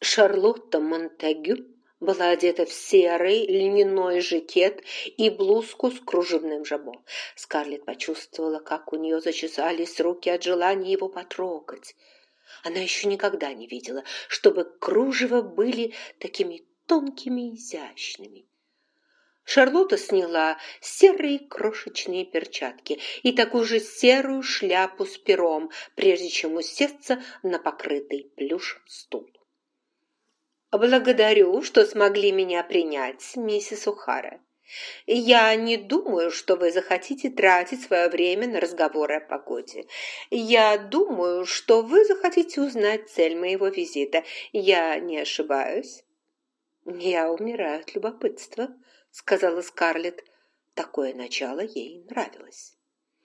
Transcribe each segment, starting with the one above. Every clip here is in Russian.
Шарлотта Монтегю была одета в серый льняной жакет и блузку с кружевным жабо. Скарлетт почувствовала, как у нее зачесались руки от желания его потрогать. Она еще никогда не видела, чтобы кружева были такими тонкими и изящными. Шарлотта сняла серые крошечные перчатки и такую же серую шляпу с пером, прежде чем усесться на покрытый плюшем стул. «Благодарю, что смогли меня принять, миссис О'Хара. Я не думаю, что вы захотите тратить свое время на разговоры о погоде. Я думаю, что вы захотите узнать цель моего визита. Я не ошибаюсь?» «Я умираю от любопытства», — сказала Скарлетт. Такое начало ей нравилось.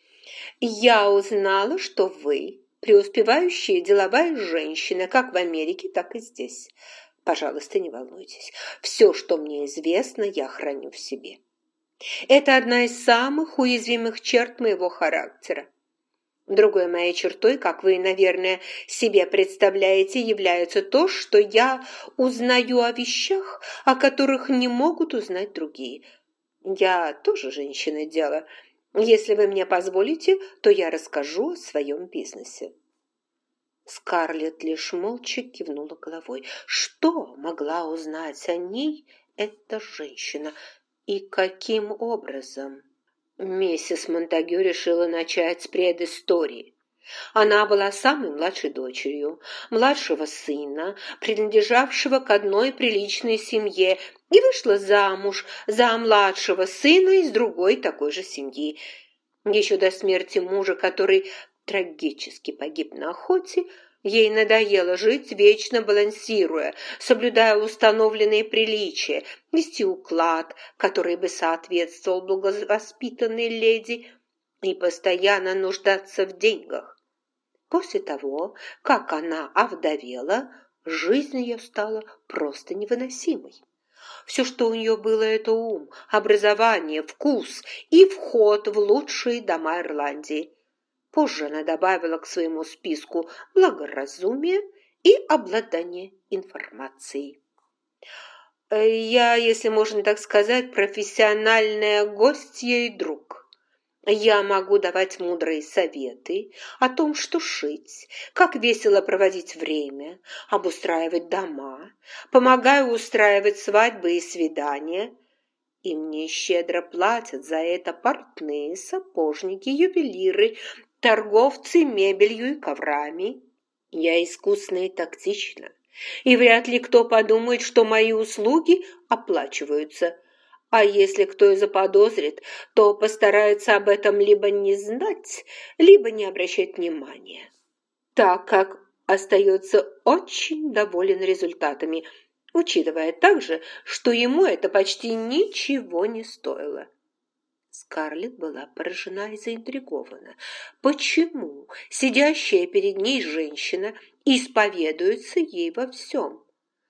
«Я узнала, что вы преуспевающая деловая женщина как в Америке, так и здесь. Пожалуйста, не волнуйтесь. Все, что мне известно, я храню в себе. Это одна из самых уязвимых черт моего характера. Другой моей чертой, как вы, наверное, себе представляете, является то, что я узнаю о вещах, о которых не могут узнать другие. Я тоже женщина дела. Если вы мне позволите, то я расскажу о своем бизнесе». Скарлетт лишь молча кивнула головой. Что могла узнать о ней эта женщина? И каким образом? Миссис Монтегю решила начать с предыстории. Она была самой младшей дочерью младшего сына, принадлежавшего к одной приличной семье, и вышла замуж за младшего сына из другой такой же семьи. Еще до смерти мужа, который трагически погиб на охоте, ей надоело жить, вечно балансируя, соблюдая установленные приличия, вести уклад, который бы соответствовал благовоспитанной леди, и постоянно нуждаться в деньгах. После того, как она овдовела, жизнь ее стала просто невыносимой. Все, что у нее было, это ум, образование, вкус и вход в лучшие дома Ирландии. Позже она добавила к своему списку благоразумие и обладание информацией. Я, если можно так сказать, профессиональная гостья и друг. Я могу давать мудрые советы о том, что шить, как весело проводить время, обустраивать дома, помогаю устраивать свадьбы и свидания. И мне щедро платят за это портные, сапожники, ювелиры, торговцы мебелью и коврами. Я искусна и тактична, и вряд ли кто подумает, что мои услуги оплачиваются. А если кто и заподозрит, то постарается об этом либо не знать, либо не обращать внимания, так как остается очень доволен результатами, учитывая также, что ему это почти ничего не стоило. Скарлетт была поражена и заинтригована. Почему сидящая перед ней женщина исповедуется ей во всем?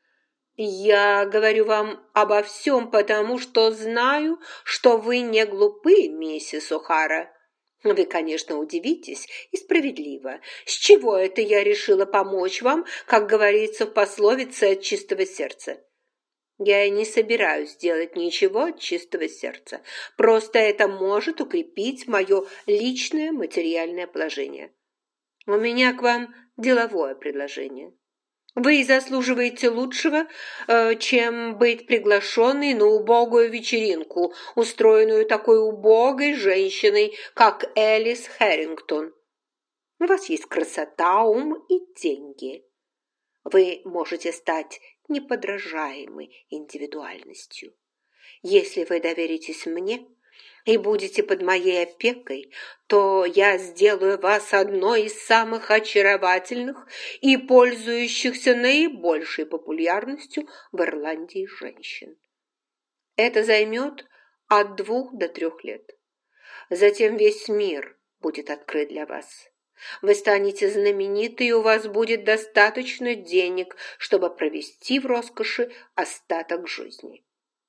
«Я говорю вам обо всем, потому что знаю, что вы не глупы, миссис О'Хара. Вы, конечно, удивитесь, и справедливо. С чего это я решила помочь вам, как говорится в пословице, от чистого сердца? Я и не собираюсь делать ничего от чистого сердца. Просто это может укрепить мое личное материальное положение. У меня к вам деловое предложение. Вы заслуживаете лучшего, чем быть приглашенной на убогую вечеринку, устроенную такой убогой женщиной, как Элис Хэрингтон. У вас есть красота, ум и деньги. Вы можете стать неподражаемой индивидуальностью. Если вы доверитесь мне и будете под моей опекой, то я сделаю вас одной из самых очаровательных и пользующихся наибольшей популярностью в Ирландии женщин. Это займет от 2 до 3 лет. Затем весь мир будет открыт для вас. Вы станете знамениты, и у вас будет достаточно денег, чтобы провести в роскоши остаток жизни.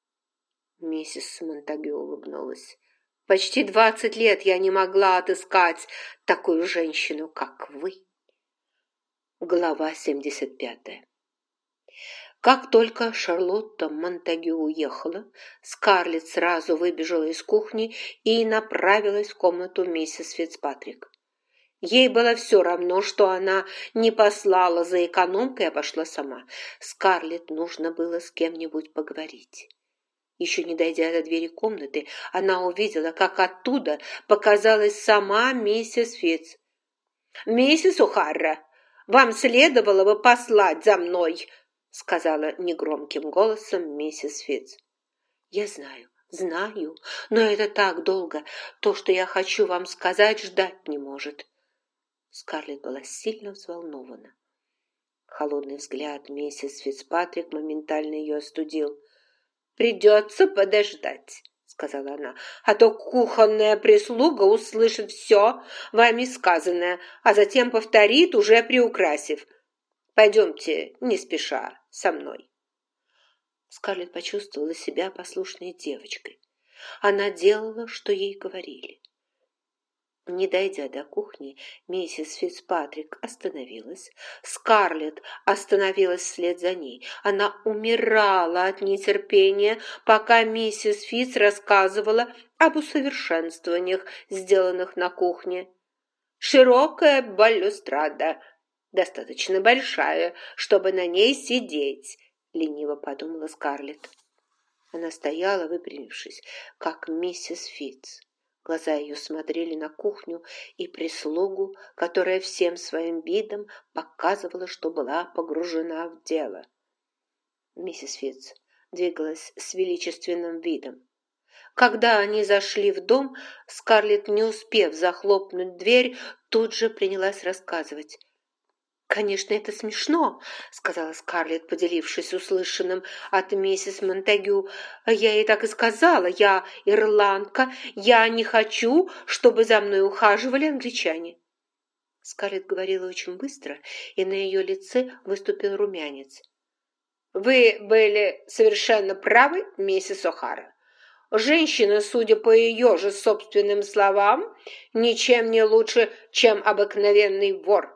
Миссис Монтегю улыбнулась. Почти 20 лет я не могла отыскать такую женщину, как вы. Глава 75. Как только Шарлотта Монтегю уехала, Скарлетт сразу выбежала из кухни и направилась в комнату миссис Фицпатрик. Ей было все равно, что она не послала за экономкой, а пошла сама. Скарлетт нужно было с кем-нибудь поговорить. Еще не дойдя до двери комнаты, она увидела, как оттуда показалась сама миссис Фитц. «Миссис О'Хара, вам следовало бы послать за мной», сказала негромким голосом миссис Фитц. «Я знаю, но это так долго. То, что я хочу вам сказать, ждать не может». Скарлетт была сильно взволнована. Холодный взгляд миссис Фицпатрик моментально ее остудил. «Придется подождать», — сказала она, «а то кухонная прислуга услышит все вами сказанное, а затем повторит, уже приукрасив. Пойдемте, не спеша, со мной». Скарлетт почувствовала себя послушной девочкой. Она делала, что ей говорили. Не дойдя до кухни, миссис Фицпатрик остановилась. Скарлетт остановилась вслед за ней. Она умирала от нетерпения, пока миссис Фитц рассказывала об усовершенствованиях, сделанных на кухне. «Широкая балюстрада, достаточно большая, чтобы на ней сидеть», — лениво подумала Скарлетт. Она стояла, выпрямившись, как миссис Фитц. Глаза ее смотрели на кухню и прислугу, которая всем своим видом показывала, что была погружена в дело. Миссис Фитц двигалась с величественным видом. Когда они зашли в дом, Скарлетт, не успев захлопнуть дверь, тут же принялась рассказывать. «Конечно, это смешно», — сказала Скарлетт, поделившись услышанным от миссис Монтегю. «Я ей так и сказала. Я ирландка. Я не хочу, чтобы за мной ухаживали англичане». Скарлетт говорила очень быстро, и на ее лице выступил румянец. «Вы были совершенно правы, миссис О'Хара. Женщина, судя по ее же собственным словам, ничем не лучше, чем обыкновенный вор».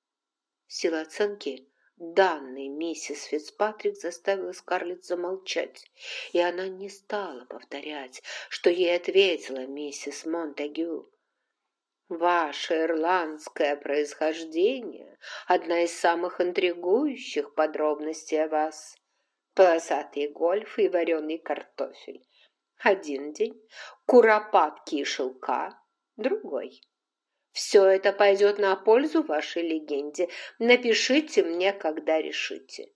Сила оценки, данной миссис Фицпатрик, заставила Скарлетт замолчать, и она не стала повторять, что ей ответила миссис Монтегю. «Ваше ирландское происхождение – одна из самых интригующих подробностей о вас. Полосатый гольф и вареный картофель. Один день, куропатки и шелка, другой. Все это пойдет на пользу вашей легенде. Напишите мне, когда решите».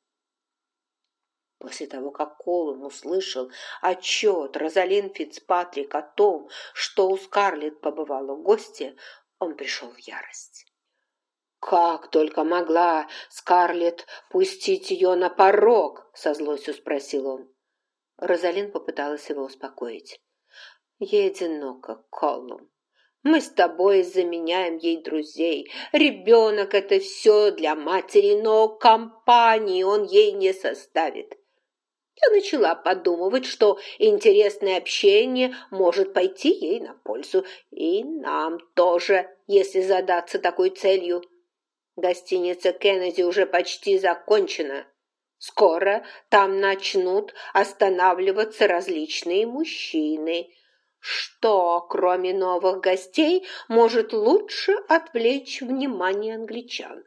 После того, как Колум услышал отчет Розалин Фицпатрик о том, что у Скарлетт побывала гостья, он пришел в ярость. «Как только могла Скарлетт пустить ее на порог?» – со злостью спросил он. Розалин попыталась его успокоить. «Ей одиноко, Колум. Мы с тобой заменяем ей друзей. Ребенок – это все для матери, но компании он ей не составит. Я начала подумывать, что интересное общение может пойти ей на пользу. И нам тоже, если задаться такой целью. Гостиница Кеннеди уже почти закончена. Скоро там начнут останавливаться различные мужчины. Что, кроме новых гостей, может лучше отвлечь внимание англичан?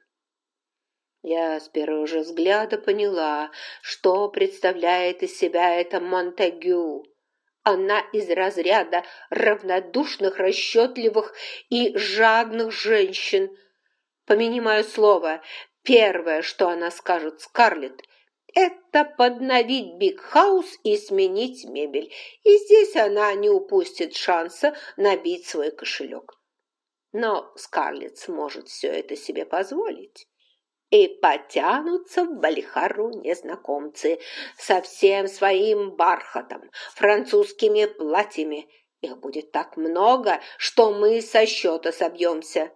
Я с первого же взгляда поняла, что представляет из себя эта Монтегю. Она из разряда равнодушных, расчетливых и жадных женщин. Помяни мое слово, первое, что она скажет Скарлетт, это подновить Биг-хаус и сменить мебель. И здесь она не упустит шанса набить свой кошелек. Но Скарлетт сможет все это себе позволить. И потянутся в Балихару незнакомцы со всем своим бархатом, французскими платьями. Их будет так много, что мы со счета собьемся.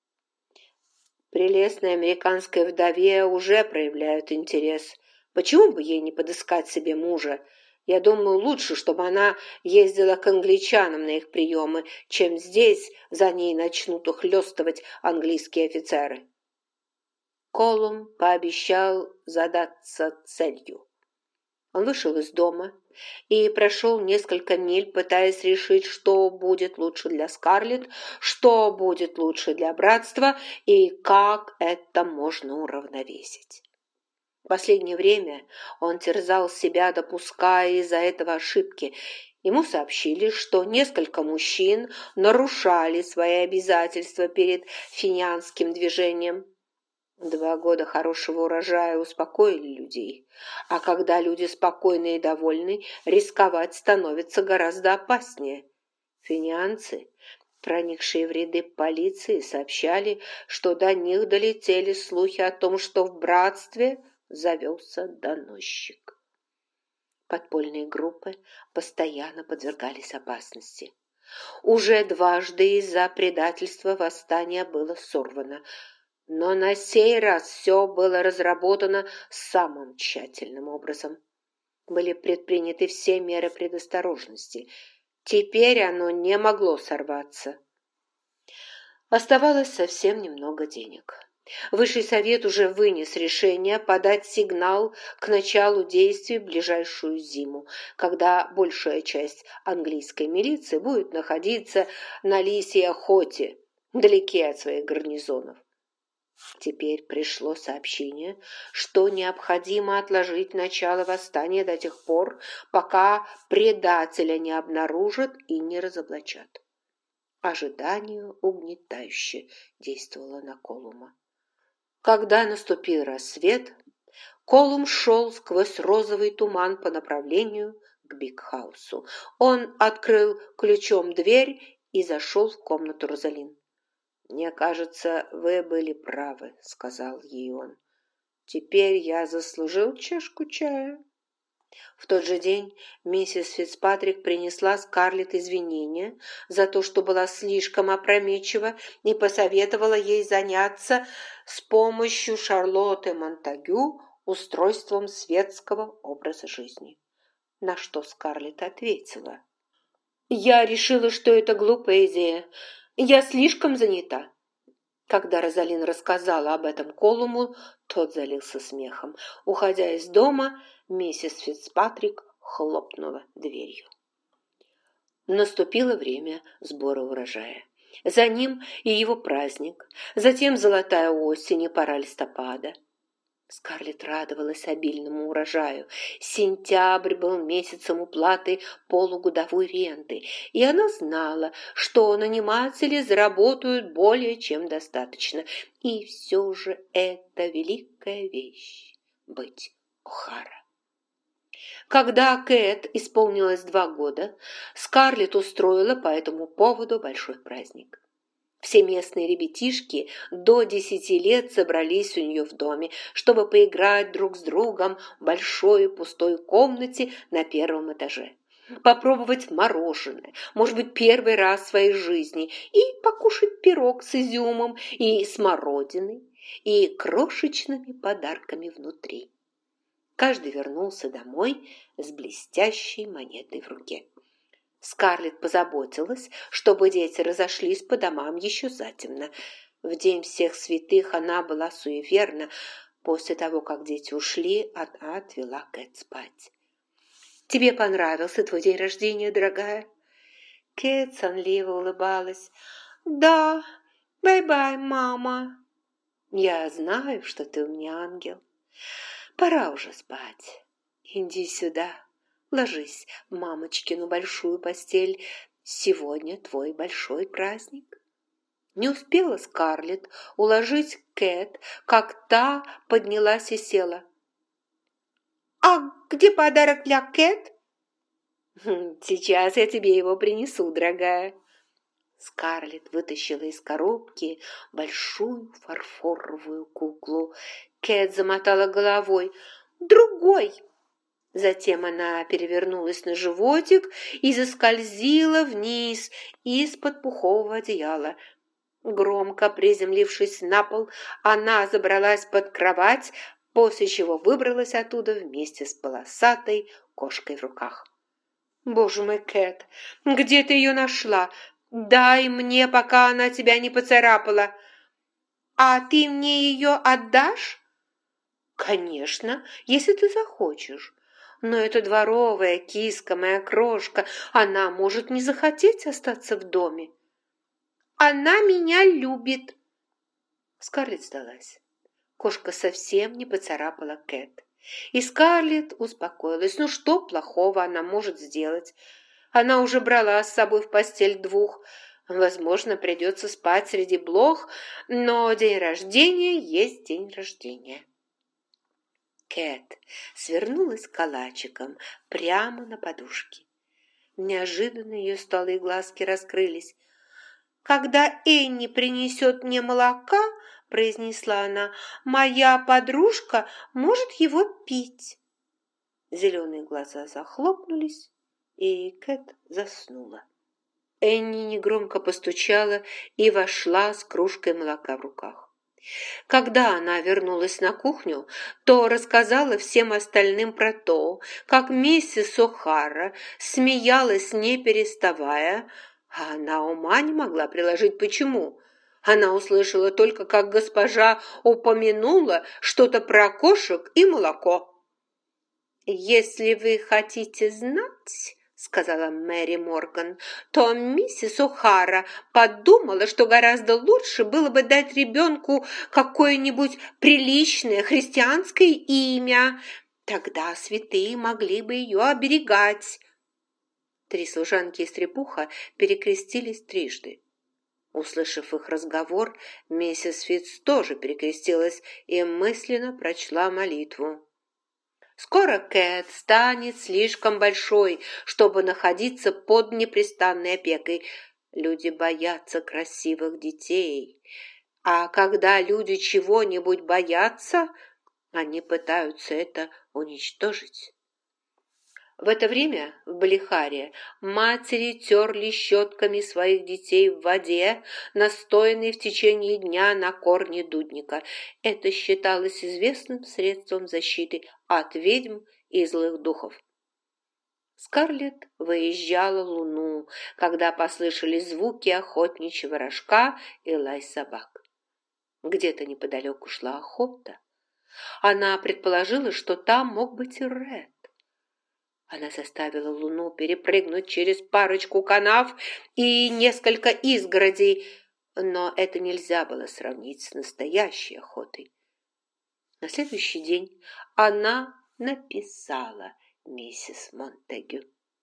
Прелестной американской вдове уже проявляют интерес. Почему бы ей не подыскать себе мужа? Я думаю, лучше, чтобы она ездила к англичанам на их приемы, чем здесь за ней начнут ухлёстывать английские офицеры. Колум пообещал задаться целью. Он вышел из дома и прошел несколько миль, пытаясь решить, что будет лучше для Скарлетт, что будет лучше для братства и как это можно уравновесить. В последнее время он терзал себя, допуская из-за этого ошибки. Ему сообщили, что несколько мужчин нарушали свои обязательства перед финианским движением. 2 года хорошего урожая успокоили людей, а когда люди спокойны и довольны, рисковать становится гораздо опаснее. Финианцы, проникшие в ряды полиции, сообщали, что до них долетели слухи о том, что в братстве завелся доносчик. Подпольные группы постоянно подвергались опасности. Уже дважды из-за предательства восстание было сорвано, но на сей раз все было разработано самым тщательным образом. Были предприняты все меры предосторожности. Теперь оно не могло сорваться. Оставалось совсем немного денег. Высший совет уже вынес решение подать сигнал к началу действий в ближайшую зиму, когда большая часть английской милиции будет находиться на лисьей охоте, вдалеке от своих гарнизонов. Теперь пришло сообщение, что необходимо отложить начало восстания до тех пор, пока предателя не обнаружат и не разоблачат. Ожидание угнетающе действовало на Колума. Когда наступил рассвет, Колум шел сквозь розовый туман по направлению к Биг-хаусу. Он открыл ключом дверь и зашел в комнату Розалин. «Мне кажется, вы были правы», — сказал ей он. «Теперь я заслужил чашку чая». В тот же день миссис Фицпатрик принесла Скарлетт извинения за то, что была слишком опрометчива, и посоветовала ей заняться с помощью Шарлотты Монтагю устройством светского образа жизни. На что Скарлетт ответила: «Я решила, что это глупая идея. Я слишком занята». Когда Розалин рассказала об этом Колуму, тот залился смехом. Уходя из дома, миссис Фицпатрик хлопнула дверью. Наступило время сбора урожая. За ним и его праздник, затем золотая осень и пора листопада. Скарлетт радовалась обильному урожаю. Сентябрь был месяцем уплаты полугодовой ренты, и она знала, что наниматели заработают более чем достаточно. И все же это великая вещь – быть О'Хара. Когда Кэт исполнилось 2 года, Скарлетт устроила по этому поводу большой праздник. Все местные ребятишки до 10 лет собрались у нее в доме, чтобы поиграть друг с другом в большой пустой комнате на 1-м этаже, попробовать мороженое, может быть, первый раз в своей жизни, и покушать пирог с изюмом и смородиной, и крошечными подарками внутри. Каждый вернулся домой с блестящей монетой в руке. Скарлетт позаботилась, чтобы дети разошлись по домам еще затемно. В день всех святых она была суеверна. После того, как дети ушли, она отвела Кэт спать. «Тебе понравился твой день рождения, дорогая?» Кэт сонливо улыбалась. «Да, бай-бай, мама». «Я знаю, что ты у меня ангел. Пора уже спать. Иди сюда». Ложись в мамочкину большую постель. Сегодня твой большой праздник. Не успела Скарлетт уложить Кэт, как та поднялась и села. «А где подарок для Кэт?» «Сейчас я тебе его принесу, дорогая». Скарлетт вытащила из коробки большую фарфоровую куклу. Кэт замотала головой. «Другой!» Затем она перевернулась на животик и заскользила вниз из-под пухового одеяла. Громко приземлившись на пол, она забралась под кровать, после чего выбралась оттуда вместе с полосатой кошкой в руках. «Боже мой, Кэт, где ты ее нашла? Дай мне, пока она тебя не поцарапала!» «А ты мне ее отдашь?» «Конечно, если ты захочешь. Но эта дворовая киска, моя крошка, она может не захотеть остаться в доме». «Она меня любит!» Скарлетт сдалась. Кошка совсем не поцарапала Кэт. И Скарлетт успокоилась. Ну что плохого она может сделать? Она уже брала с собой в постель двух. Возможно, придется спать среди блох, но день рождения есть день рождения. Кэт свернулась калачиком прямо на подушке. Неожиданно ее столы и глазки раскрылись. «Когда Энни принесет мне молока, — произнесла она, — моя подружка может его пить». Зеленые глаза захлопнулись, и Кэт заснула. Энни негромко постучала и вошла с кружкой молока в руках. Когда она вернулась на кухню, то рассказала всем остальным про то, как миссис О'Хара смеялась, не переставая, а она ума не могла приложить почему. Она услышала только, как госпожа упомянула что-то про кошек и молоко. «Если вы хотите знать, — сказала Мэри Морган, — то миссис О'Хара подумала, что гораздо лучше было бы дать ребенку какое-нибудь приличное христианское имя. Тогда святые могли бы ее оберегать». Три служанки и стрепуха перекрестились трижды. Услышав их разговор, миссис Фитц тоже перекрестилась и мысленно прочла молитву. Скоро Кэт станет слишком большой, чтобы находиться под непрестанной опекой. Люди боятся красивых детей. А когда люди чего-нибудь боятся, они пытаются это уничтожить. В это время в Балихаре матери терли щетками своих детей в воде, настоянной в течение дня на корне дудника. Это считалось известным средством защиты от ведьм и злых духов. Скарлетт выезжала в Луну, когда послышались звуки охотничьего рожка и лай собак. Где-то неподалеку шла охота. Она предположила, что там мог быть и Ред. Она заставила Луну перепрыгнуть через парочку канав и несколько изгородей, но это нельзя было сравнить с настоящей охотой. На следующий день она написала миссис Монтегю.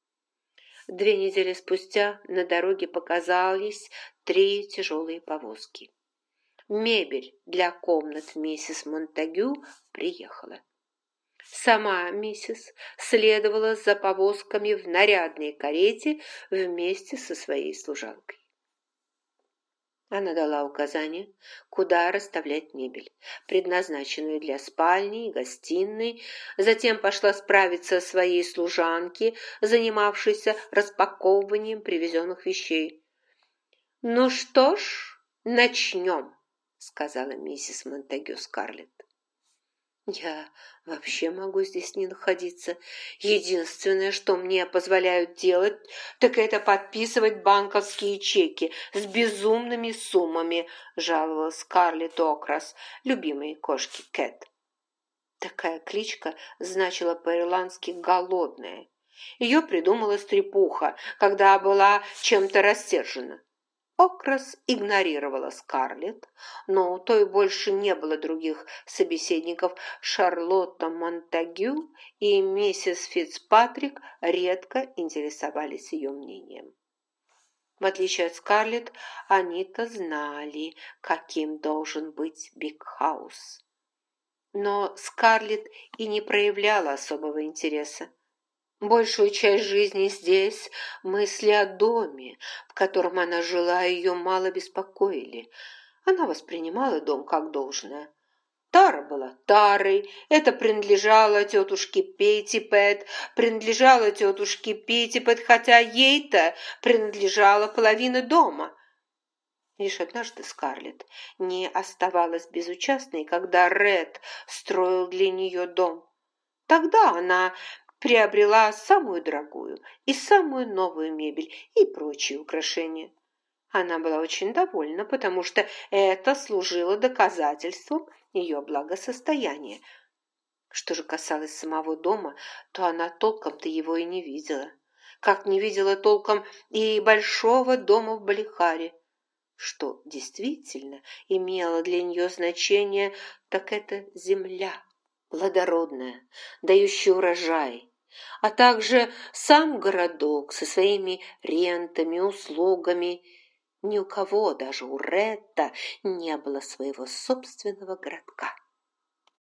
2 недели спустя на дороге показались 3 тяжелые повозки. Мебель для комнат миссис Монтегю приехала. Сама миссис следовала за повозками в нарядной карете вместе со своей служанкой. Она дала указание, куда расставлять мебель, предназначенную для спальни и гостиной, затем пошла справиться о своей служанке, занимавшейся распаковыванием привезенных вещей. «Ну что ж, начнем», — сказала миссис Монтегю Скарлетт. «Я вообще могу здесь не находиться. Единственное, что мне позволяют делать, так это подписывать банковские чеки с безумными суммами», – жаловалась Скарлетт О'Крас, любимой кошки Кэт. Такая кличка значила по-ирландски «голодная». Ее придумала стрепуха, когда была чем-то рассержена. О'Крас игнорировала Скарлетт, но у той больше не было других собеседников. Шарлотта Монтегю и миссис Фицпатрик редко интересовались ее мнением. В отличие от Скарлетт, они-то знали, каким должен быть Биг-хаус. Но Скарлетт и не проявляла особого интереса. Большую часть жизни здесь мысли о доме, в котором она жила, ее мало беспокоили. Она воспринимала дом как должное. Тара была тарой, это принадлежало тетушке Питтипэт, хотя ей-то принадлежала половина дома. Лишь однажды Скарлетт не оставалась безучастной, когда Ред строил для нее дом. Тогда она приобрела самую дорогую и самую новую мебель и прочие украшения. Она была очень довольна, потому что это служило доказательством ее благосостояния. Что же касалось самого дома, то она толком-то его и не видела. Как не видела толком и большого дома в Балихаре. Что действительно имело для нее значение, так это земля, плодородная, дающая урожай, а также сам городок со своими рентами, услугами. Ни у кого, даже у Ретта, не было своего собственного городка.